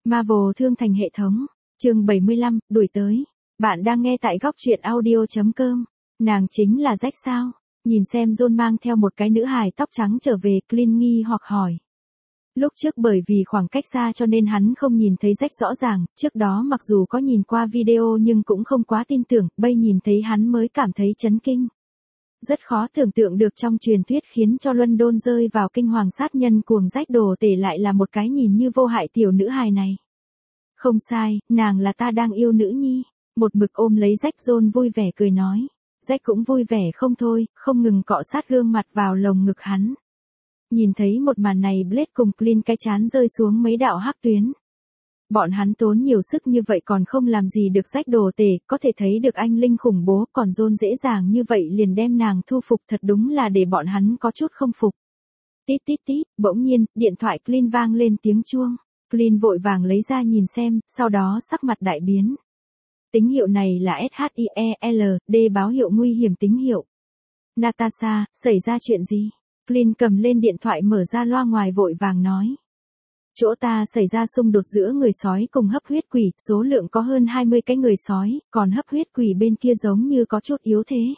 Marvel thương thành hệ thống. Chương 75, đuổi tới. Bạn đang nghe tại góc truyện audio.com. Nàng chính là Jack sao? Nhìn xem John mang theo một cái nữ hài tóc trắng trở về, Clint nghi hoặc hỏi. Lúc trước bởi vì khoảng cách xa cho nên hắn không nhìn thấy Jack rõ ràng, trước đó mặc dù có nhìn qua video nhưng cũng không quá tin tưởng, bây nhìn thấy hắn mới cảm thấy chấn kinh. Rất khó tưởng tượng được trong truyền thuyết khiến cho London rơi vào kinh hoàng sát nhân cuồng Jack đồ tể lại là một cái nhìn như vô hại tiểu nữ hài này. Không sai, nàng là ta đang yêu nữ nhi. Một mực ôm lấy Jack, John vui vẻ cười nói. Jack cũng vui vẻ không thôi, không ngừng cọ sát gương mặt vào lồng ngực hắn. Nhìn thấy một màn này, Blade cùng Clint cái chán rơi xuống mấy đạo hắc tuyến. Bọn hắn tốn nhiều sức như vậy còn không làm gì được Jack đồ tể, có thể thấy được anh linh khủng bố, còn John dễ dàng như vậy liền đem nàng thu phục, thật đúng là để bọn hắn có chút không phục. Tít tít tít, bỗng nhiên, điện thoại Clint vang lên tiếng chuông. Clint vội vàng lấy ra nhìn xem, sau đó sắc mặt đại biến. Tín hiệu này là SHIELD, báo hiệu nguy hiểm tín hiệu. Natasha, xảy ra chuyện gì? Clint cầm lên điện thoại mở ra loa ngoài vội vàng nói. Chỗ ta xảy ra xung đột giữa người sói cùng hấp huyết quỷ, số lượng có hơn 20 cái người sói, còn hấp huyết quỷ bên kia giống như có chút yếu thế.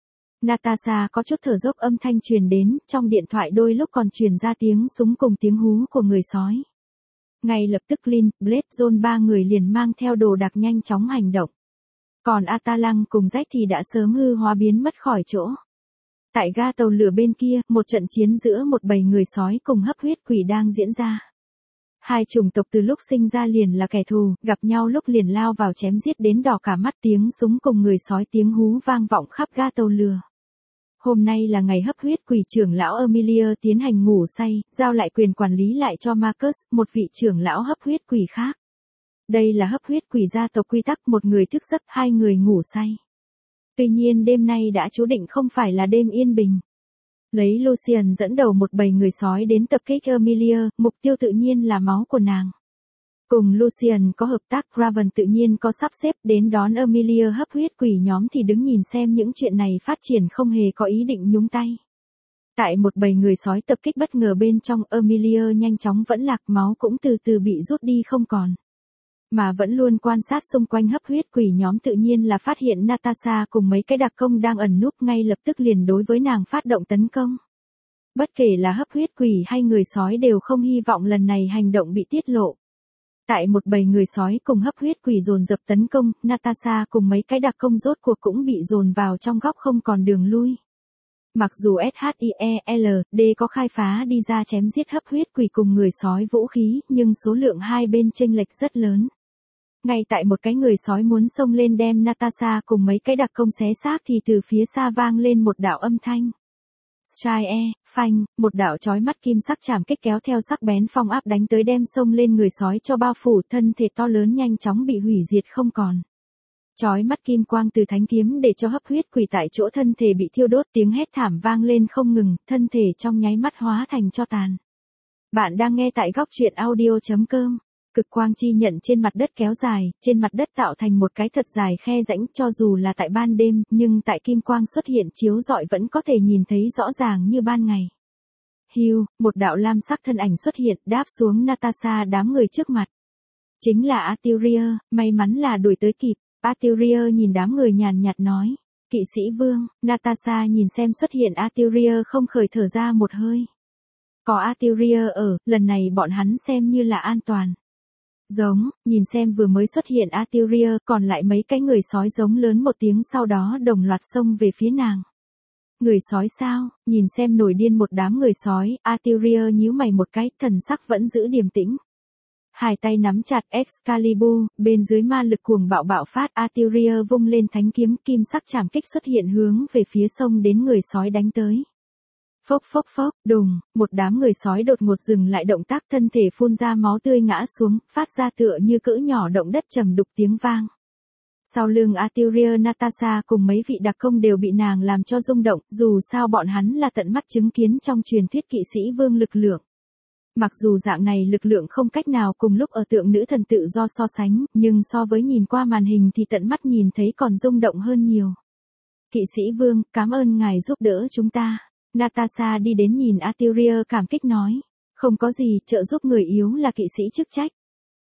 Natasha có chút thở dốc, âm thanh truyền đến, trong điện thoại đôi lúc còn truyền ra tiếng súng cùng tiếng hú của người sói. Ngay lập tức Clint, Blade, John ba người liền mang theo đồ đạc nhanh chóng hành động. Còn Atalang cùng Jack thì đã sớm hư hóa biến mất khỏi chỗ. Tại ga tàu lửa bên kia, một trận chiến giữa một bầy người sói cùng hấp huyết quỷ đang diễn ra. Hai chủng tộc từ lúc sinh ra liền là kẻ thù, gặp nhau lúc liền lao vào chém giết đến đỏ cả mắt, tiếng súng cùng người sói tiếng hú vang vọng khắp ga tàu lửa. Hôm nay là ngày hấp huyết quỷ trưởng lão Amelia tiến hành ngủ say, giao lại quyền quản lý lại cho Marcus, một vị trưởng lão hấp huyết quỷ khác. Đây là hấp huyết quỷ gia tộc quy tắc, một người thức giấc, hai người ngủ say. Tuy nhiên đêm nay đã chú định không phải là đêm yên bình. Lấy Lucian dẫn đầu một bầy người sói đến tập kích Amelia, mục tiêu tự nhiên là máu của nàng. Cùng Lucian có hợp tác, Raven tự nhiên có sắp xếp đến đón Amelia, hấp huyết quỷ nhóm thì đứng nhìn xem những chuyện này phát triển, không hề có ý định nhúng tay. Tại một bầy người sói tập kích bất ngờ bên trong, Amelia nhanh chóng vẫn lạc, máu cũng từ từ bị rút đi không còn. Mà vẫn luôn quan sát xung quanh hấp huyết quỷ nhóm tự nhiên là phát hiện Natasha cùng mấy cái đặc công đang ẩn núp, ngay lập tức liền đối với nàng phát động tấn công. Bất kể là hấp huyết quỷ hay người sói đều không hy vọng lần này hành động bị tiết lộ. Tại một bầy người sói cùng hấp huyết quỷ dồn dập tấn công, Natasha cùng mấy cái đặc công rốt cuộc cũng bị dồn vào trong góc không còn đường lui. Mặc dù SHIELD có khai phá đi ra chém giết hấp huyết quỷ cùng người sói vũ khí, nhưng số lượng hai bên chênh lệch rất lớn. Ngay tại một cái người sói muốn xông lên đem Natasha cùng mấy cái đặc công xé xác thì từ phía xa vang lên một đạo âm thanh. Strike, phanh, một đạo chói mắt kim sắc chảm kích kéo theo sắc bén phong áp đánh tới, đem xông lên người sói cho bao phủ, thân thể to lớn nhanh chóng bị hủy diệt không còn. Chói mắt kim quang từ thánh kiếm để cho hấp huyết quỷ tại chỗ thân thể bị thiêu đốt, tiếng hét thảm vang lên không ngừng, thân thể trong nháy mắt hóa thành tro tàn. Bạn đang nghe tại góc truyện audio.com. Cực quang chi nhận trên mặt đất kéo dài, trên mặt đất tạo thành một cái thật dài khe rãnh, cho dù là tại ban đêm, nhưng tại kim quang xuất hiện chiếu rọi vẫn có thể nhìn thấy rõ ràng như ban ngày. Hugh, một đạo lam sắc thân ảnh xuất hiện, đáp xuống Natasha đám người trước mặt. Chính là Artyria, may mắn là đuổi tới kịp. Artyria nhìn đám người nhàn nhạt nói. Kỵ sĩ vương. Natasha nhìn xem xuất hiện Artyria không khỏi thở ra một hơi. Có Artyria ở, lần này bọn hắn xem như là an toàn. Giống, nhìn xem vừa mới xuất hiện Artyria, còn lại mấy cái người sói giống lớn một tiếng, sau đó đồng loạt xông về phía nàng. Người sói sao? Nhìn xem nổi điên một đám người sói, Artyria nhíu mày một cái, thần sắc vẫn giữ điềm tĩnh. Hai tay nắm chặt Excalibur, bên dưới ma lực cuồng bạo bạo phát, Artyria vung lên thánh kiếm, kim sắc chảm kích xuất hiện hướng về phía sông đến người sói đánh tới. Phốc phốc phốc, đùng, một đám người sói đột ngột dừng lại động tác, thân thể phun ra máu tươi ngã xuống, phát ra tựa như cỡ nhỏ động đất trầm đục tiếng vang. Sau lưng Artyria, Natasha cùng mấy vị đặc công đều bị nàng làm cho rung động, dù sao bọn hắn là tận mắt chứng kiến trong truyền thuyết kỵ sĩ vương lực lượng. Mặc dù dạng này lực lượng không cách nào cùng lúc ở tượng nữ thần tự do so sánh, nhưng so với nhìn qua màn hình thì tận mắt nhìn thấy còn rung động hơn nhiều. Kỵ sĩ vương, cảm ơn ngài giúp đỡ chúng ta. Natasha đi đến nhìn Artyria cảm kích nói. Không có gì, trợ giúp người yếu là kỵ sĩ chức trách.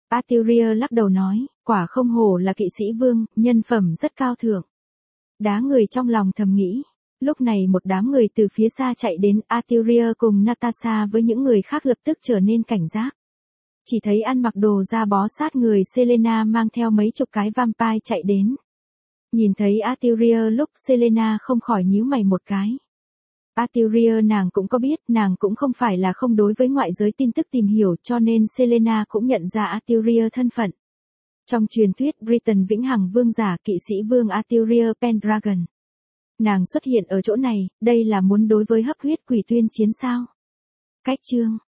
Arthurius lắc đầu nói, quả không hổ là kỵ sĩ vương, nhân phẩm rất cao thượng. Đá người trong lòng thầm nghĩ. Lúc này một đám người từ phía xa chạy đến, Arthurius cùng Natasha với những người khác lập tức trở nên cảnh giác. Chỉ thấy ăn mặc đồ da bó sát người Selena mang theo mấy chục cái vampire chạy đến. Nhìn thấy Arthurius lúc Selena không khỏi nhíu mày một cái. Arthurius nàng cũng có biết, nàng cũng không phải là không đối với ngoại giới tin tức tìm hiểu, cho nên Selena cũng nhận ra Arthurius thân phận. Trong truyền thuyết Britain vĩnh hằng vương giả kỵ sĩ vương Arthurius Pendragon. Nàng xuất hiện ở chỗ này, đây là muốn đối với hấp huyết quỷ tuyên chiến sao? Cách chương